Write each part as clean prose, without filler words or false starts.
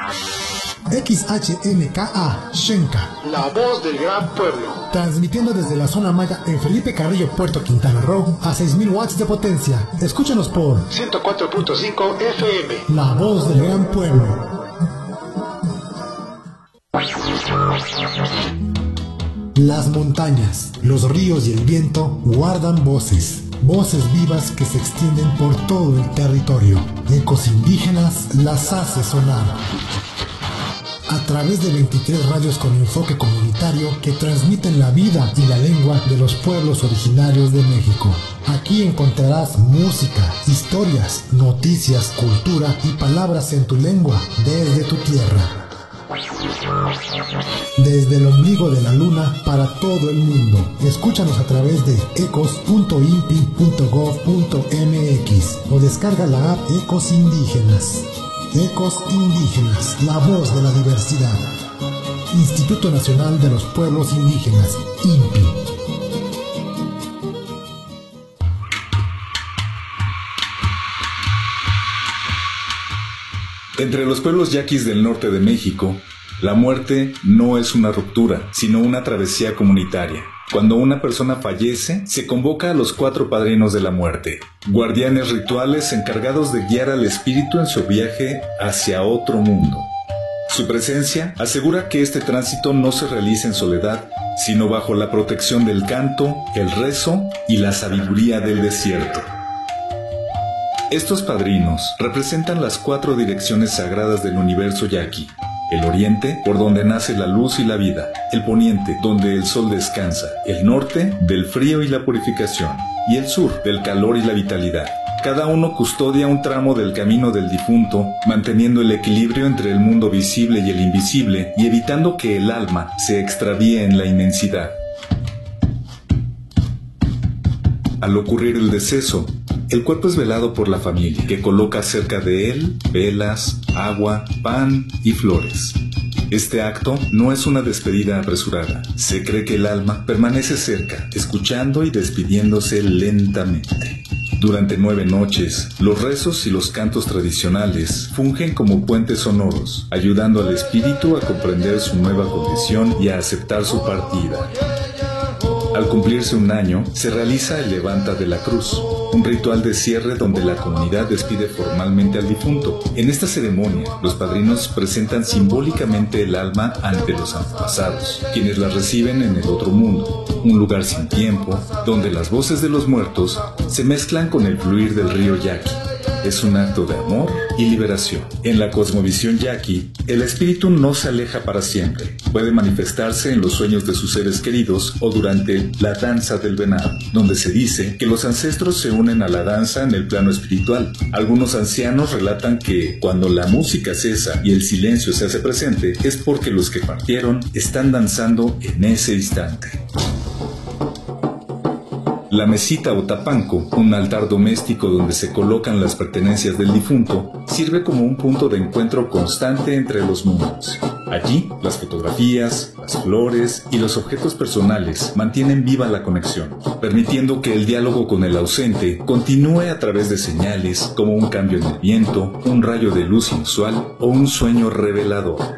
XHNKA Xenca, la voz del gran pueblo. Transmitiendo desde la zona maya en Felipe Carrillo, Puerto Quintana Roo, a 6000 watts de potencia. Escúchanos por 104.5 FM. La voz del gran pueblo. Las montañas, los ríos y el viento guardan voces. Voces vivas que se extienden por todo el territorio. Ecos indígenas las hace sonar. A través de 23 radios con enfoque comunitario que transmiten la vida y la lengua de los pueblos originarios de México. Aquí encontrarás música, historias, noticias, cultura y palabras en tu lengua desde tu tierra. Desde el ombligo de la luna para todo el mundo. Escúchanos a través de ecos.inpi.gov.mx o descarga la app Ecos Indígenas. Ecos Indígenas, la voz de la diversidad. Instituto Nacional de los Pueblos Indígenas, INPI. Entre los pueblos yaquis del norte de México, la muerte no es una ruptura, sino una travesía comunitaria. Cuando una persona fallece, se convoca a los 4 padrinos de la muerte, guardianes rituales encargados de guiar al espíritu en su viaje hacia otro mundo. Su presencia asegura que este tránsito no se realiza en soledad, sino bajo la protección del canto, el rezo y la sabiduría del desierto. Estos padrinos representan las 4 direcciones sagradas del universo yaqui. El oriente, por donde nace la luz y la vida. El poniente, donde el sol descansa. El norte, del frío y la purificación. Y el sur, del calor y la vitalidad. Cada uno custodia un tramo del camino del difunto, manteniendo el equilibrio entre el mundo visible y el invisible, y evitando que el alma se extravíe en la inmensidad. Al ocurrir el deceso, el cuerpo es velado por la familia, que coloca cerca de él velas, agua, pan y flores. Este acto no es una despedida apresurada. Se cree que el alma permanece cerca, escuchando y despidiéndose lentamente. Durante 9 noches, los rezos y los cantos tradicionales fungen como puentes sonoros, ayudando al espíritu a comprender su nueva condición y a aceptar su partida. Al cumplirse un año, se realiza el Levanta de la Cruz, un ritual de cierre donde la comunidad despide formalmente al difunto. En esta ceremonia, los padrinos presentan simbólicamente el alma ante los antepasados, quienes la reciben en el otro mundo, un lugar sin tiempo, donde las voces de los muertos se mezclan con el fluir del río Yaqui. Es un acto de amor y liberación. En la cosmovisión yaqui, el espíritu no se aleja para siempre. Puede manifestarse en los sueños de sus seres queridos o durante la danza del venado, donde se dice que los ancestros se unen a la danza en el plano espiritual. Algunos ancianos relatan que cuando la música cesa y el silencio se hace presente, es porque los que partieron están danzando en ese instante. La mesita o tapanco, un altar doméstico donde se colocan las pertenencias del difunto, sirve como un punto de encuentro constante entre los mundos. Allí, las fotografías, las flores y los objetos personales mantienen viva la conexión, permitiendo que el diálogo con el ausente continúe a través de señales como un cambio en el viento, un rayo de luz inusual o un sueño revelador.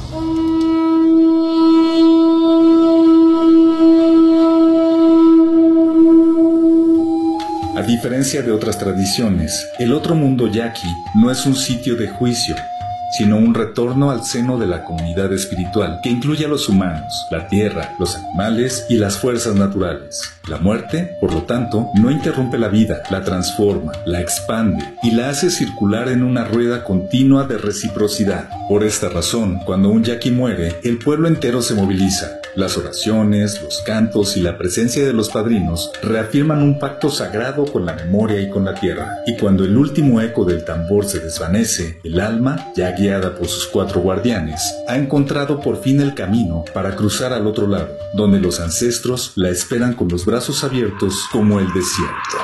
A diferencia de otras tradiciones, el otro mundo yaqui no es un sitio de juicio, sino un retorno al seno de la comunidad espiritual que incluye a los humanos, la tierra, los animales y las fuerzas naturales. La muerte, por lo tanto, no interrumpe la vida, la transforma, la expande y la hace circular en una rueda continua de reciprocidad. Por esta razón, cuando un yaqui muere, el pueblo entero se moviliza. Las oraciones, los cantos y la presencia de los padrinos reafirman un pacto sagrado con la memoria y con la tierra. Y cuando el último eco del tambor se desvanece, el alma, ya guiada por sus 4 guardianes, ha encontrado por fin el camino para cruzar al otro lado, donde los ancestros la esperan con los brazos abiertos como el desierto.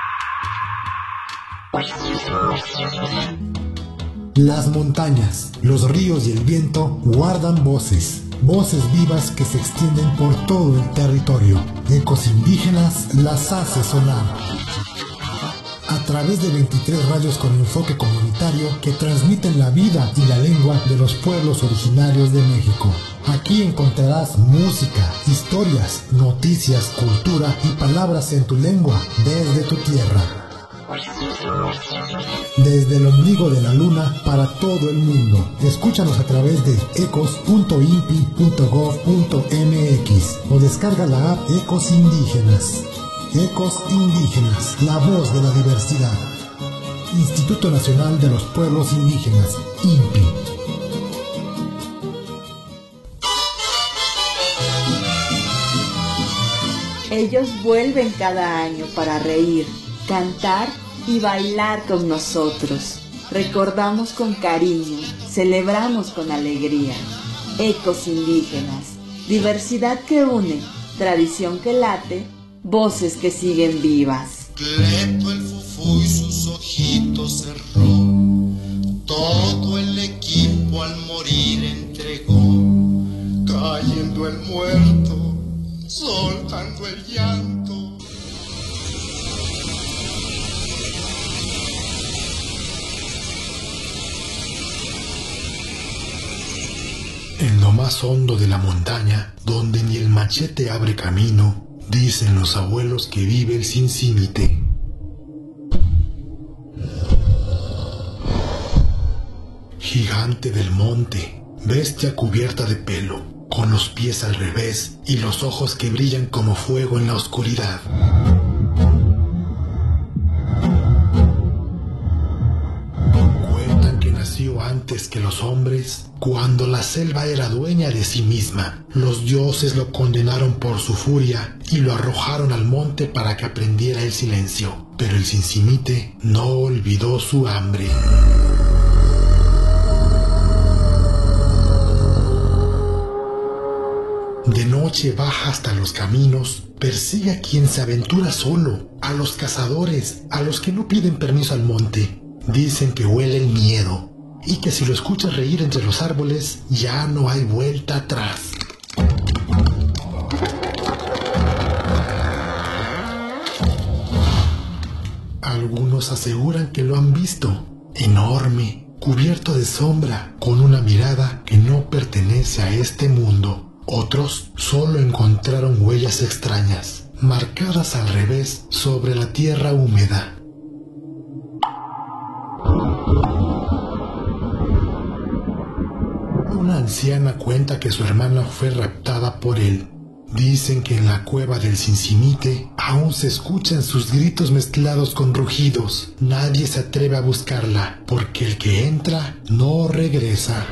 Las montañas, los ríos y el viento guardan voces. Voces vivas que se extienden por todo el territorio. Ecos indígenas las hace sonar. A través de 23 radios con enfoque comunitario que transmiten la vida y la lengua antigua de los pueblos originarios de México. Aquí encontrarás música, historias, noticias, cultura y palabras en tu lengua desde tu tierra. Desde el ombligo de la luna para todo el mundo. Escúchanos a través de ecos.inpi.gov.mx o descarga la app Ecos Indígenas. Ecos Indígenas, la voz de la diversidad. Instituto Nacional de los Pueblos Indígenas, INPI. Ellos vuelven cada año para reír, cantar y bailar con nosotros. Recordamos con cariño, celebramos con alegría. Ecos Indígenas, diversidad que une, tradición que late, voces que siguen vivas. Cleto el fufú y sus ojitos cerró, todo el equipo al morir entregó, cayendo el muerto, soltando el llanto. En lo más hondo de la montaña, donde ni el machete abre camino, dicen los abuelos que vive el Cincimite. Gigante del monte, bestia cubierta de pelo, con los pies al revés y los ojos que brillan como fuego en la oscuridad. Cuentan que nació antes que los hombres, cuando la selva era dueña de sí misma. Los dioses lo condenaron por su furia y lo arrojaron al monte para que aprendiera el silencio. Pero el Cincimite no olvidó su hambre. De noche baja hasta los caminos, persigue a quien se aventura solo, a los cazadores, a los que no piden permiso al monte. Dicen que huele el miedo y que si lo escuchas reír entre los árboles, ya no hay vuelta atrás. Algunos aseguran que lo han visto, enorme, cubierto de sombra, con una mirada que no pertenece a este mundo. Otros solo encontraron huellas extrañas, marcadas al revés sobre la tierra húmeda. Una anciana cuenta que su hermana fue raptada por él. Dicen que en la cueva del Cincimite aún se escuchan sus gritos mezclados con rugidos. Nadie se atreve a buscarla, porque el que entra no regresa.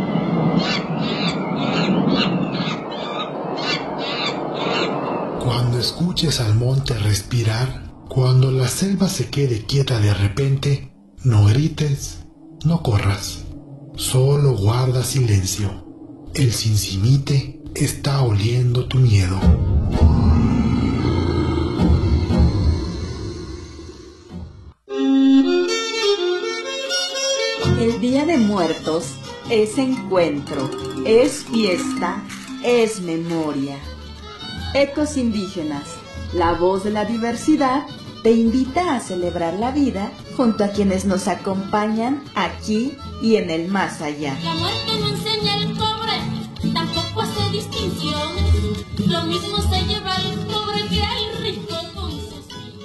Cuando escuches al monte respirar, cuando la selva se quede quieta de repente, no grites, no corras, solo guarda silencio. El Cincimite está oliendo tu miedo. El Día de Muertos es encuentro, es fiesta, es memoria. Ecos Indígenas, la voz de la diversidad, te invita a celebrar la vida junto a quienes nos acompañan aquí y en el más allá. La muerte no enseña el pobre, tampoco hace distinciones. Lo mismo se lleva el pobre que el rico con sus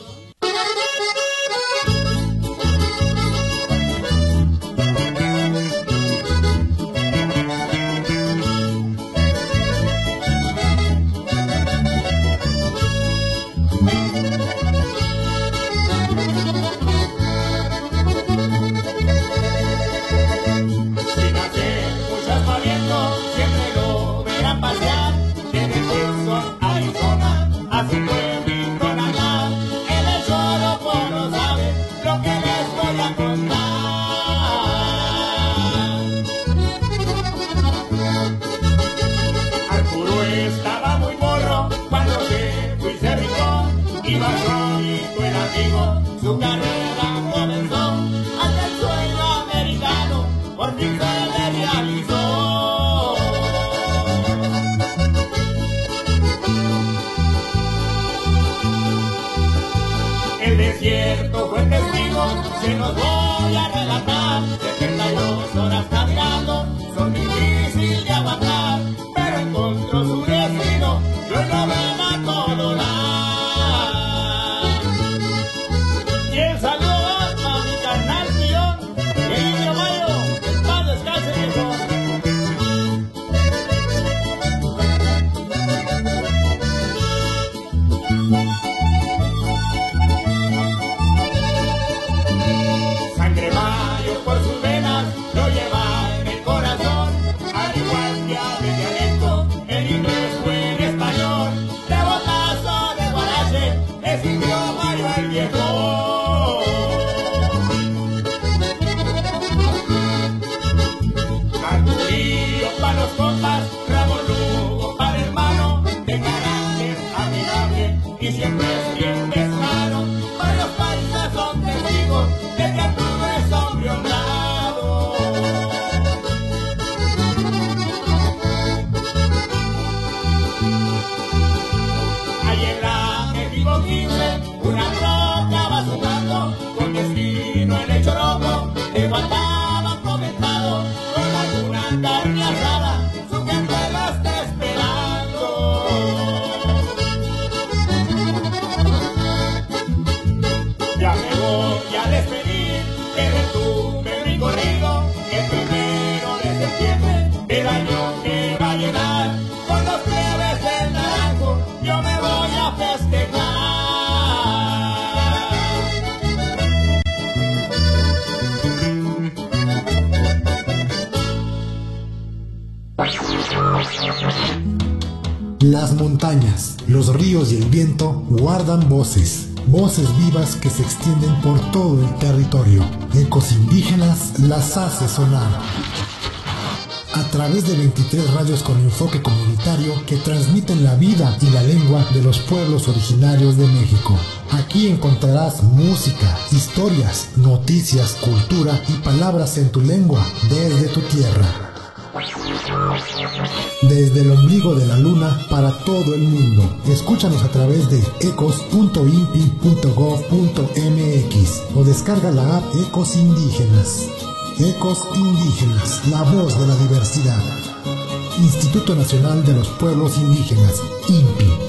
su carrera comenzó, hasta el sueño americano por fin se le realizó. El desierto fue testigo, se nos voy a relatar, 72 horas caminando con paz, Ramón Lugo para hermano, de carácter amigable y siempre es bien pescado. Varios países son testigos de que Arturo es hombre honrado. Ahí en la México 15, una roca va sudando, con destino en el Choropo, le faltaba comentado, con alguna carne asada, su gente la está esperando. Ya me voy a despedir, que retumbe mi corrido, el 1 de septiembre del año que va a llegar, con los plebes del Naranjo, yo me voy a festejar. Las montañas, los ríos y el viento guardan voces, voces vivas que se extienden por todo el territorio. Ecos indígenas las hace sonar. A través de 23 radios con enfoque comunitario que transmiten la vida y la lengua de los pueblos originarios de México. Aquí encontrarás música, historias, noticias, cultura y palabras en tu lengua desde tu tierra. Desde el ombligo de la luna para todo el mundo. Escúchanos a través de ecos.inpi.gov.mx o descarga la app Ecos Indígenas. Ecos Indígenas, la voz de la diversidad. Instituto Nacional de los Pueblos Indígenas, INPI.